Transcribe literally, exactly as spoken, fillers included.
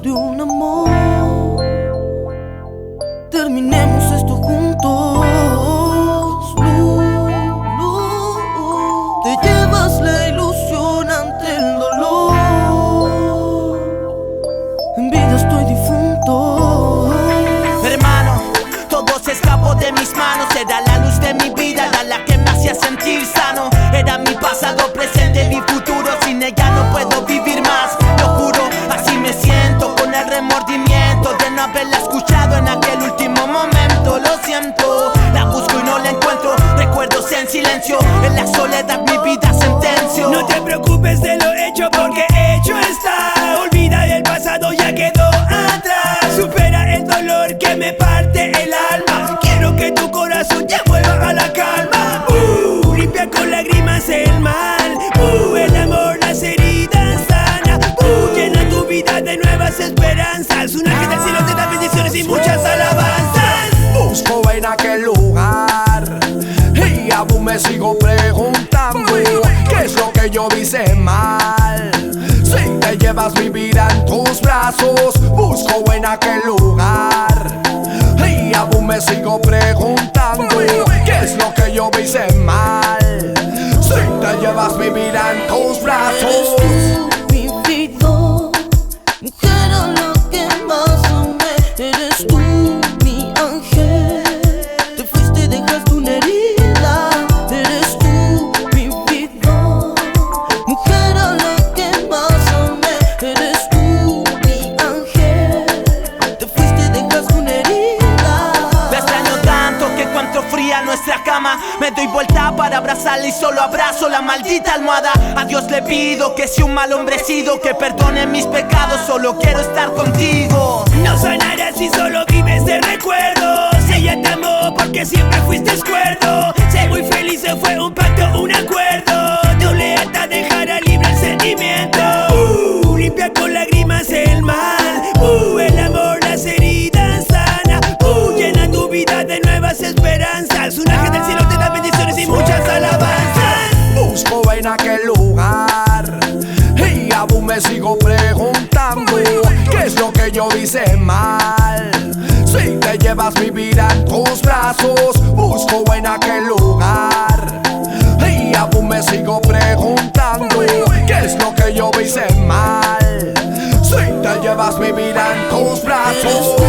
hablamos de un amor. Terminemos esto juntos. Lu, lu, te llevas la ilusión ante el dolor. En vida estoy difunto. Hermano, todo se escapó de mis manos. Era la luz de mi vida, era la que me hacía sentir sano. Era mi pasado, presente, mi futuro. Sin ella no puedo vivir más, lo juro. Así me siento, con el remordimiento de no haberla escuchado en aquel último momento. Lo siento, la busco y no la encuentro. Recuerdos en silencio, en la soledad mi vida sentencio. No te preocupes de lo hecho, porque hecho está. Olvida el pasado, ya quedó atrás. Supera el dolor que me parte el alma. Quiero que tu corazón ya vuelva a la calma. Uh, limpia con lágrimas el mal. Uh, el amor las heridas sana. Uh, llena tu vida de nuevas esperanzas. Un ángel del cielo te da bendiciones y muchas alabanzas. Busco en aquel lugar y aún me sigo preguntando qué es lo que yo hice mal. Si te llevas mi vida en tus brazos, busco en aquel lugar y aún me sigo preguntando qué es lo que yo hice mal. Si te llevas mi vida en tus brazos. Eres tú, mi vida, mujer a la que más amé. Eres tú, mi ángel, te fuiste y dejaste una herida. Eres tú, mi vida, mujer a la que más amé. Eres tú, mi ángel, te fuiste y dejaste una herida. La extraño tanto que encuentro fría nuestra cama. Me doy vuelta para abrazarla y solo abrazo la maldita almohada. A Dios le pido que si un mal hombre he sido, que perdone mis pecados, solo quiero estar contigo. No sanarás si solo vives de recuerdos. Ella te amó porque siempre fuiste escuerdo. Sé muy feliz, se fue un pacto, un acuerdo. Tu lealtad dejará libre el sentimiento. Uh, limpia con lágrimas el mal. Uh, el amor las heridas sana. Uh, llena tu vida de nuevas esperanzas. Un ángel del cielo te da bendiciones y muchas alabanzas. Busco en aquel lugar y aún me sigo preguntando qué es lo que yo hice mal. Si te llevas mi vida en tus brazos, busco en aquel lugar y aún me sigo preguntando qué es lo que yo hice mal. Si te llevas mi vida en tus brazos.